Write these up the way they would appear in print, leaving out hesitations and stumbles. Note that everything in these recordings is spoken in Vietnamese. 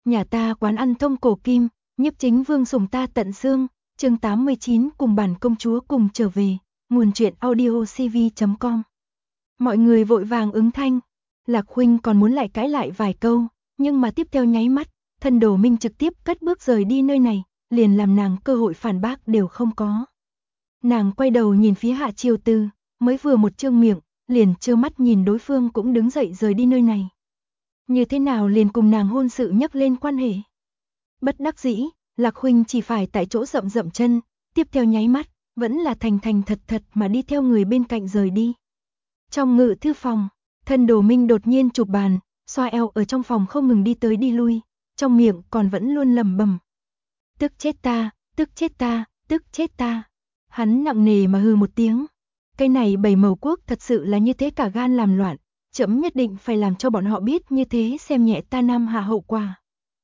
Nhà ta quán ăn thông cổ kim, nhiếp chính vương sủng ta tận xương, chương 89 cùng bản công chúa cùng trở về, nguồn truyện audiocv.com. Mọi người vội vàng ứng thanh, Lạc Huynh còn muốn lại cãi lại vài câu, nhưng mà tiếp theo nháy mắt, Thân Đồ Minh trực tiếp cất bước rời đi nơi này, liền làm nàng cơ hội phản bác đều không có. Nàng quay đầu nhìn phía Hạ Chiêu Tư, mới vừa một trương miệng, liền trơ mắt nhìn đối phương cũng đứng dậy rời đi nơi này. Như thế nào liền cùng nàng hôn sự nhắc lên quan hệ. Bất đắc dĩ, Lạc Huynh chỉ phải tại chỗ rậm rậm chân, tiếp theo nháy mắt, vẫn là thành thành thật thật mà đi theo người bên cạnh rời đi. Trong ngự thư phòng, Thân Đồ Minh đột nhiên chụp bàn, xoa eo ở trong phòng không ngừng đi tới đi lui, trong miệng còn vẫn luôn lẩm bẩm. Tức chết ta, tức chết ta, tức chết ta. Hắn nặng nề mà hừ một tiếng. Cái này bảy màu quốc thật sự là như thế cả gan làm loạn, chấm nhất định phải làm cho bọn họ biết như thế xem nhẹ ta Nam Hạ hậu quả.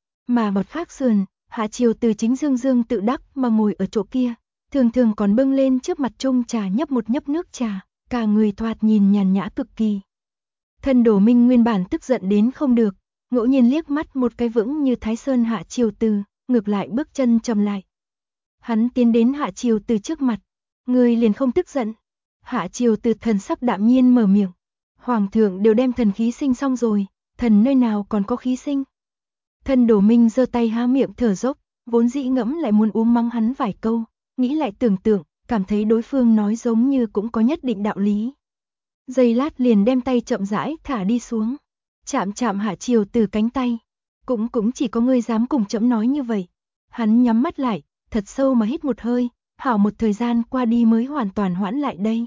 Mà một khác sườn, Hạ Chiêu Từ chính dương dương tự đắc mà ngồi ở chỗ kia, thường thường còn bưng lên trước mặt chung trà nhấp một nhấp nước trà, cả người thoạt nhìn nhàn nhã cực kỳ. Thân Đồ Minh nguyên bản tức giận đến không được, ngẫu nhiên liếc mắt một cái vững như Thái Sơn Hạ Chiêu Từ, ngược lại bước chân chậm lại. Hắn tiến đến Hạ Chiêu Từ trước mặt, người liền không tức giận. Hạ Chiêu Từ thần sắc đạm nhiên mở miệng. Hoàng thượng đều đem thần khí sinh xong rồi, thần nơi nào còn có khí sinh. Thân Đồ Minh giơ tay há miệng thở dốc, vốn dĩ ngẫm lại muốn uống mắng hắn vài câu, nghĩ lại tưởng tượng, cảm thấy đối phương nói giống như cũng có nhất định đạo lý. Giây lát liền đem tay chậm rãi thả đi xuống, chạm chạm Hạ Chiêu Từ cánh tay. Cũng chỉ có ngươi dám cùng chấm nói như vậy. Hắn nhắm mắt lại, thật sâu mà hít một hơi, hảo một thời gian qua đi mới hoàn toàn hoãn lại đây.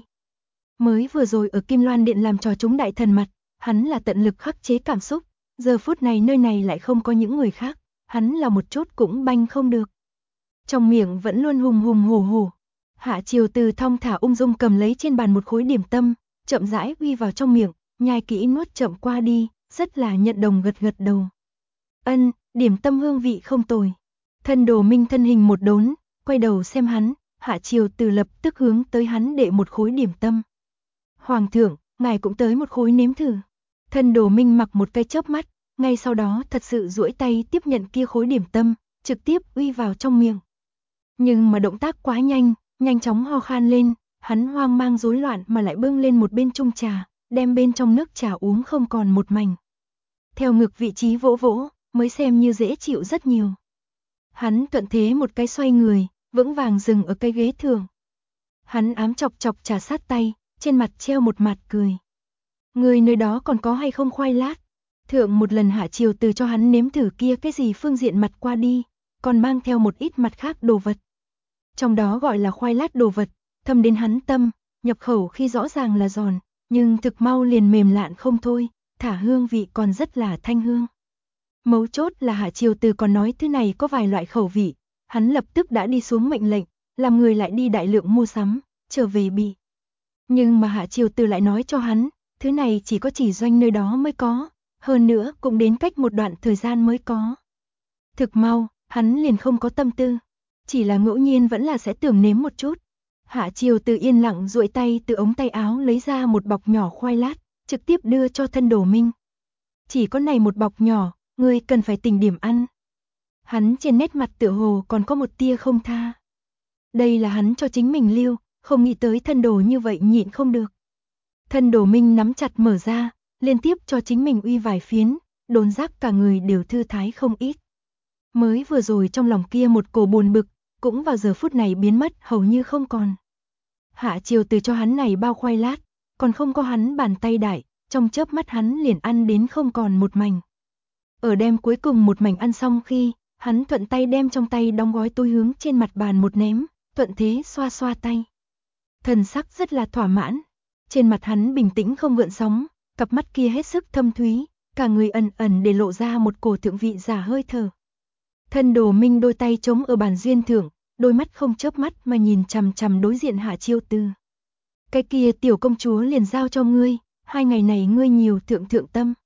Mới vừa rồi ở Kim Loan Điện làm trò chúng đại thần mặt, hắn là tận lực khắc chế cảm xúc, giờ phút này nơi này lại không có những người khác, hắn là một chút cũng banh không được. Trong miệng vẫn luôn hùng hùng hổ hổ. Hạ Chiêu Từ thong thả ung dung cầm lấy trên bàn một khối điểm tâm, chậm rãi uy vào trong miệng, nhai kỹ nuốt chậm qua đi, rất là nhận đồng gật gật đầu. Ân, điểm tâm hương vị không tồi. Thân Đồ Minh thân hình một đốn, quay đầu xem hắn, Hạ Chiêu Từ lập tức hướng tới hắn đệ một khối điểm tâm. Hoàng thượng, ngài cũng tới một khối nếm thử. Thân Đồ Minh mặc một cái chớp mắt, ngay sau đó thật sự duỗi tay tiếp nhận kia khối điểm tâm, trực tiếp uy vào trong miệng. Nhưng mà động tác quá nhanh, nhanh chóng ho khan lên, hắn hoang mang rối loạn mà lại bưng lên một bên chung trà, đem bên trong nước trà uống không còn một mảnh. Theo ngực vị trí vỗ vỗ, mới xem như dễ chịu rất nhiều. Hắn thuận thế một cái xoay người, vững vàng dừng ở cái ghế thường. Hắn ám chọc chọc trà sát tay, trên mặt treo một mặt cười. Người nơi đó còn có hay không khoai lát? Thượng một lần Hạ Chiêu Từ cho hắn nếm thử kia cái gì phương diện mặt qua đi, còn mang theo một ít mặt khác đồ vật. Trong đó gọi là khoai lát đồ vật, thâm đến hắn tâm, nhập khẩu khi rõ ràng là giòn, nhưng thực mau liền mềm lạn không thôi, thả hương vị còn rất là thanh hương. Mấu chốt là Hạ Chiêu Từ còn nói thứ này có vài loại khẩu vị, hắn lập tức đã đi xuống mệnh lệnh, làm người lại đi đại lượng mua sắm, trở về bị. Nhưng mà Hạ Chiêu Từ lại nói cho hắn, thứ này chỉ có chỉ doanh nơi đó mới có, hơn nữa cũng đến cách một đoạn thời gian mới có. Thực mau, hắn liền không có tâm tư, chỉ là ngẫu nhiên vẫn là sẽ tưởng nếm một chút. Hạ Chiêu Từ yên lặng duỗi tay từ ống tay áo lấy ra một bọc nhỏ khoai lát, trực tiếp đưa cho Thân Đồ Minh. Chỉ có này một bọc nhỏ, ngươi cần phải tỉnh điểm ăn. Hắn trên nét mặt tựa hồ còn có một tia không tha. Đây là hắn cho chính mình lưu, không nghĩ tới Thân Đồ như vậy nhịn không được. Thân Đồ Minh nắm chặt mở ra, liên tiếp cho chính mình uy vài phiến, đốn giác cả người đều thư thái không ít. Mới vừa rồi trong lòng kia một cổ buồn bực, cũng vào giờ phút này biến mất hầu như không còn. Hạ Chiêu Từ cho hắn này bao khoai lát, còn không có hắn bàn tay đại, trong chớp mắt hắn liền ăn đến không còn một mảnh. Ở đêm cuối cùng một mảnh ăn xong khi, hắn thuận tay đem trong tay đóng gói túi hướng trên mặt bàn một ném, thuận thế xoa xoa tay. Thần sắc rất là thỏa mãn, trên mặt hắn bình tĩnh không gợn sóng, cặp mắt kia hết sức thâm thúy, cả người ẩn ẩn để lộ ra một cổ thượng vị giả hơi thở. Thân Đồ Minh đôi tay chống ở bàn duyên thượng, đôi mắt không chớp mắt mà nhìn chằm chằm đối diện Hạ Chiêu Từ. Cái kia tiểu công chúa liền giao cho ngươi, 2 ngày này ngươi nhiều thượng tâm.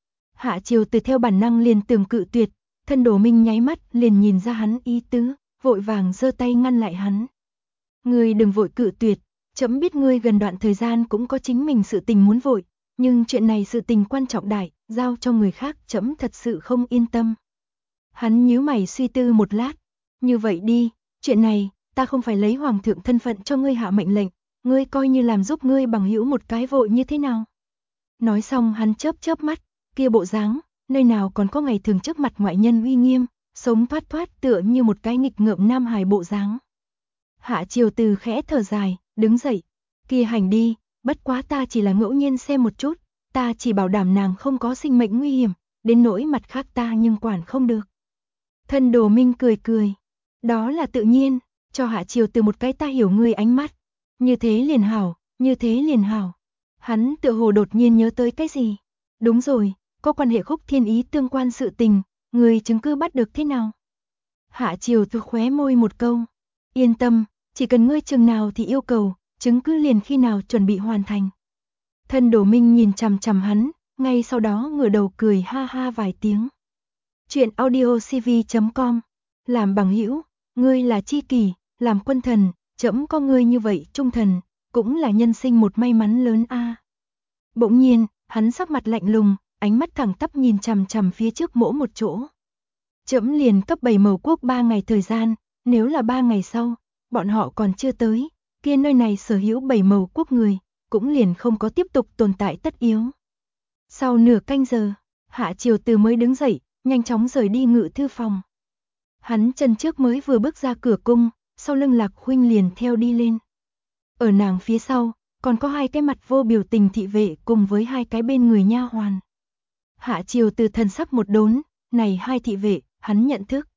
Hạ Chiêu Từ theo bản năng liền tưởng cự tuyệt, Thân Đồ Minh nháy mắt liền nhìn ra hắn ý tứ, vội vàng giơ tay ngăn lại hắn. Ngươi đừng vội cự tuyệt, chấm biết ngươi gần đoạn thời gian cũng có chính mình sự tình muốn vội, nhưng chuyện này sự tình quan trọng đại, giao cho người khác chấm thật sự không yên tâm. Hắn nhíu mày suy tư một lát. Như vậy đi, chuyện này, ta không phải lấy hoàng thượng thân phận cho ngươi hạ mệnh lệnh, ngươi coi như làm giúp ngươi bằng hữu một cái vội như thế nào. Nói xong hắn chớp chớp mắt, kia bộ dáng, nơi nào còn có ngày thường trước mặt ngoại nhân uy nghiêm, sống thoát thoát tựa như một cái nghịch ngợm nam hài bộ dáng. Hạ Triều Từ khẽ thở dài, đứng dậy, kia hành đi, bất quá ta chỉ là ngẫu nhiên xem một chút, ta chỉ bảo đảm nàng không có sinh mệnh nguy hiểm, đến nỗi mặt khác ta nhưng quản không được. Thân Đồ Minh cười cười, đó là tự nhiên, cho Hạ Triều Từ một cái ta hiểu ngươi ánh mắt, như thế liền hảo, như thế liền hảo. Hắn tựa hồ đột nhiên nhớ tới cái gì. Đúng rồi, có quan hệ Khúc Thiên Ý tương quan sự tình, người chứng cứ bắt được thế nào? Hạ Triều Từ khóe môi một câu. Yên tâm, chỉ cần ngươi chừng nào thì yêu cầu, chứng cứ liền khi nào chuẩn bị hoàn thành. Thân Đồ Minh nhìn chằm chằm hắn, ngay sau đó ngửa đầu cười ha ha vài tiếng. Chuyện audiocv.com. Làm bằng hữu, ngươi là tri kỷ, làm quân thần, trẫm có ngươi như vậy trung thần, cũng là nhân sinh một may mắn lớn a. Bỗng nhiên, hắn sắc mặt lạnh lùng, ánh mắt thẳng tắp nhìn chằm chằm phía trước mỗi một chỗ. Trẫm liền cấp 7 mầu quốc 3 ngày thời gian, nếu là 3 ngày sau, bọn họ còn chưa tới, kia nơi này sở hữu 7 mầu quốc người, cũng liền không có tiếp tục tồn tại tất yếu. Sau nửa canh giờ, Hạ Triều Từ mới đứng dậy, nhanh chóng rời đi ngự thư phòng. Hắn chân trước mới vừa bước ra cửa cung, sau lưng Lạc Khuynh liền theo đi lên. Ở nàng phía sau, còn có 2 cái mặt vô biểu tình thị vệ cùng với 2 cái bên người nha hoàn. Hạ Triều Từ thần sắc một đốn, này 2 thị vệ, hắn nhận thức.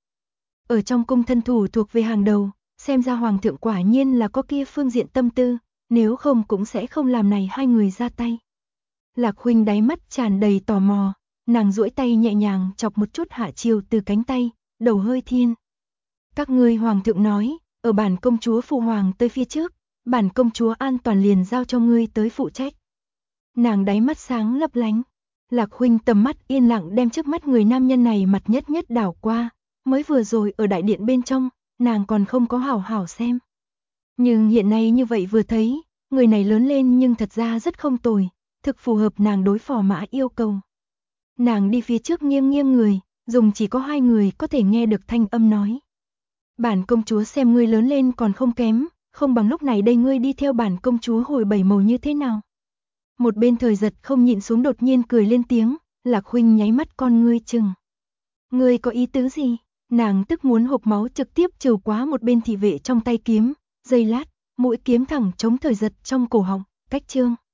Ở trong cung thân thủ thuộc về hàng đầu, xem ra hoàng thượng quả nhiên là có kia phương diện tâm tư, nếu không cũng sẽ không làm này 2 người ra tay. Lạc Khuynh đáy mắt tràn đầy tò mò, nàng duỗi tay nhẹ nhàng chọc một chút Hạ Triều Từ cánh tay, đầu hơi thiên. Các ngươi hoàng thượng nói, ở bản công chúa phụ hoàng tới phía trước, bản công chúa an toàn liền giao cho ngươi tới phụ trách. Nàng đáy mắt sáng lấp lánh. Lạc Khuynh tầm mắt yên lặng đem trước mắt người nam nhân này mặt nhất nhất đảo qua, mới vừa rồi ở đại điện bên trong, nàng còn không có hảo hảo xem. Nhưng hiện nay như vậy vừa thấy, người này lớn lên nhưng thật ra rất không tồi, thực phù hợp nàng đối phò mã yêu cầu. Nàng đi phía trước nghiêng nghiêng người, dùng chỉ có 2 người có thể nghe được thanh âm nói. Bản công chúa xem ngươi lớn lên còn không kém, không bằng lúc này đây ngươi đi theo bản công chúa hồi 7 mầu như thế nào. Một bên Thời Giật không nhịn xuống đột nhiên cười lên tiếng, Lạc Khuynh nháy mắt con ngươi chừng. Ngươi có ý tứ gì? Nàng tức muốn hộc máu trực tiếp trừ quá một bên thị vệ trong tay kiếm, giây lát, mũi kiếm thẳng chống Thời Giật trong cổ họng, cách chương.